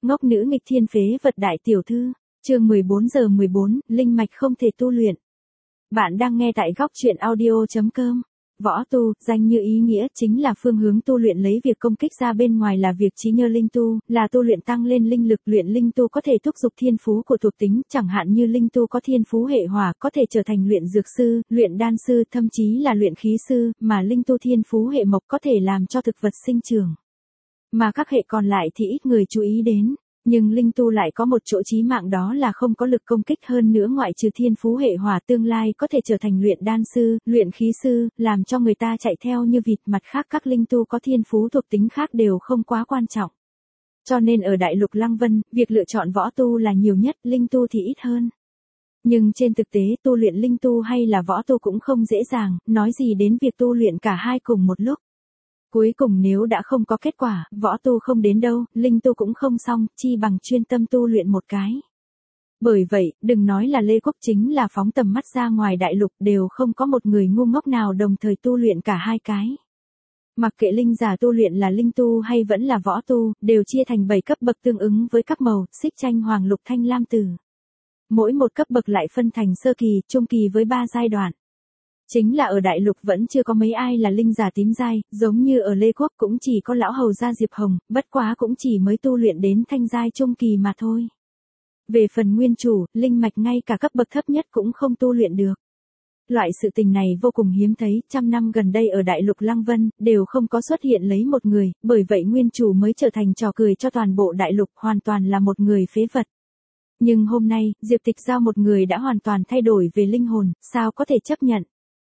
Ngốc nữ nghịch thiên phế vật đại tiểu thư, chương 14 linh mạch không thể tu luyện. Bạn đang nghe tại góc truyện audio.com. Võ tu, danh như ý nghĩa, chính là phương hướng tu luyện, lấy việc công kích ra bên ngoài là việc trí nhơ linh tu, là tu luyện tăng lên linh lực. Luyện linh tu có thể thúc giục thiên phú của thuộc tính, chẳng hạn như linh tu có thiên phú hệ hỏa, có thể trở thành luyện dược sư, luyện đan sư, thậm chí là luyện khí sư, mà linh tu thiên phú hệ mộc có thể làm cho thực vật sinh trưởng. Mà các hệ còn lại thì ít người chú ý đến. Nhưng linh tu lại có một chỗ chí mạng, đó là không có lực công kích, hơn nữa ngoại trừ thiên phú hệ hỏa tương lai có thể trở thành luyện đan sư, luyện khí sư, làm cho người ta chạy theo như vịt. Mặt khác các linh tu có thiên phú thuộc tính khác đều không quá quan trọng. Cho nên ở đại lục Lăng Vân, việc lựa chọn võ tu là nhiều nhất, linh tu thì ít hơn. Nhưng trên thực tế tu luyện linh tu hay là võ tu cũng không dễ dàng, nói gì đến việc tu luyện cả hai cùng một lúc. Cuối cùng nếu đã không có kết quả, võ tu không đến đâu, linh tu cũng không xong, chi bằng chuyên tâm tu luyện một cái. Bởi vậy, đừng nói là Lê Quốc, chính là phóng tầm mắt ra ngoài đại lục đều không có một người ngu ngốc nào đồng thời tu luyện cả hai cái. Mặc kệ linh giả tu luyện là linh tu hay vẫn là võ tu, đều chia thành 7 cấp bậc tương ứng với các màu, xích chanh hoàng lục thanh lam tử. Mỗi một cấp bậc lại phân thành sơ kỳ, trung kỳ với 3 giai đoạn. Chính là ở đại lục vẫn chưa có mấy ai là linh giả tím giai, giống như ở Lê Quốc cũng chỉ có lão hầu gia Diệp Hồng, bất quá cũng chỉ mới tu luyện đến thanh giai trung kỳ mà thôi. Về phần nguyên chủ, linh mạch ngay cả cấp bậc thấp nhất cũng không tu luyện được. Loại sự tình này vô cùng hiếm thấy, trăm năm gần đây ở đại lục Lăng Vân, đều không có xuất hiện lấy một người, bởi vậy nguyên chủ mới trở thành trò cười cho toàn bộ đại lục, hoàn toàn là một người phế vật. Nhưng hôm nay, Diệp Tịch Giao một người đã hoàn toàn thay đổi về linh hồn, sao có thể chấp nhận?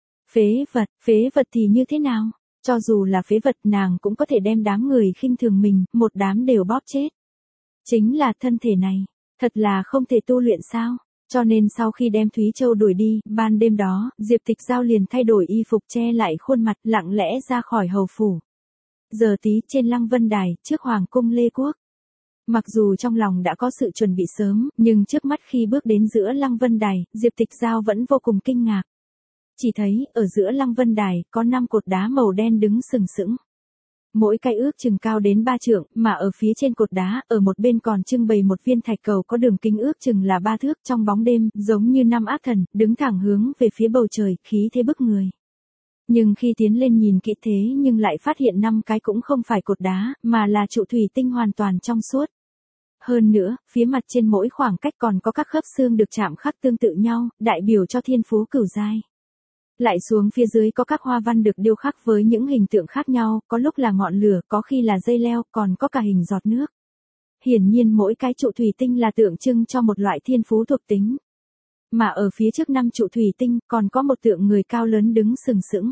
Phế vật thì như thế nào? Cho dù là phế vật, nàng cũng có thể đem đám người khinh thường mình, một đám đều bóp chết. Chính là thân thể này, thật là không thể tu luyện sao? Cho nên sau khi đem Thúy Châu đuổi đi, ban đêm đó, Diệp Tịch Giao liền thay đổi y phục che lại khuôn mặt, lặng lẽ ra khỏi hầu phủ. Giờ tí trên Lăng Vân Đài, trước Hoàng cung Lê Quốc. Mặc dù trong lòng đã có sự chuẩn bị sớm, nhưng trước mắt khi bước đến giữa Lăng Vân Đài, Diệp Tịch Giao vẫn vô cùng kinh ngạc. Chỉ thấy, ở giữa Lăng Vân Đài, có 5 cột đá màu đen đứng sừng sững. Mỗi cái ước chừng cao đến 3 trượng, mà ở phía trên cột đá, ở một bên còn trưng bày một viên thạch cầu có đường kính ước chừng là 3 thước, trong bóng đêm, giống như 5 ác thần, đứng thẳng hướng về phía bầu trời, khí thế bức người. Nhưng khi tiến lên nhìn kỹ thế nhưng lại phát hiện 5 cái cũng không phải cột đá, mà là trụ thủy tinh hoàn toàn trong suốt. Hơn nữa, phía mặt trên mỗi khoảng cách còn có các khớp xương được chạm khắc tương tự nhau, đại biểu cho thiên phú cửu giai. Lại xuống phía dưới có các hoa văn được điêu khắc với những hình tượng khác nhau, có lúc là ngọn lửa, có khi là dây leo, còn có cả hình giọt nước. Hiển nhiên mỗi cái trụ thủy tinh là tượng trưng cho một loại thiên phú thuộc tính. Mà ở phía trước 5 trụ thủy tinh, còn có một tượng người cao lớn đứng sừng sững.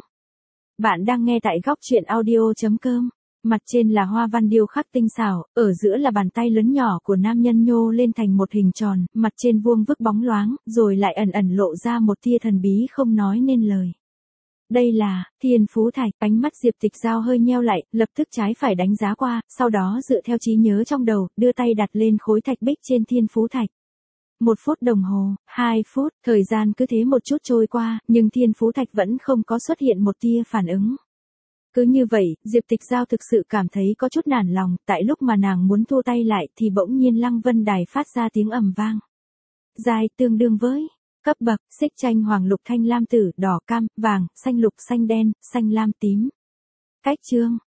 Bạn đang nghe tại góc truyện audio.com. Mặt trên là hoa văn điêu khắc tinh xảo, ở giữa là bàn tay lớn nhỏ của nam nhân nhô lên thành một hình tròn, mặt trên vuông vức bóng loáng, rồi lại ẩn ẩn lộ ra một tia thần bí không nói nên lời. Đây là thiên phú thạch. Ánh mắt Diệp Tịch Giao hơi nheo lại, lập tức trái phải đánh giá qua, sau đó dựa theo trí nhớ trong đầu, đưa tay đặt lên khối thạch bích trên thiên phú thạch. 1 phút đồng hồ, 2 phút, thời gian cứ thế một chút trôi qua, nhưng thiên phú thạch vẫn không có xuất hiện một tia phản ứng. Cứ như vậy, Diệp Tịch Giao thực sự cảm thấy có chút nản lòng, tại lúc mà nàng muốn thua tay lại thì bỗng nhiên Lăng Vân Đài phát ra tiếng ầm vang. Giai tương đương với cấp bậc, xích chanh hoàng lục thanh lam tử, đỏ cam, vàng, xanh lục xanh đen, xanh lam tím. Cách chương,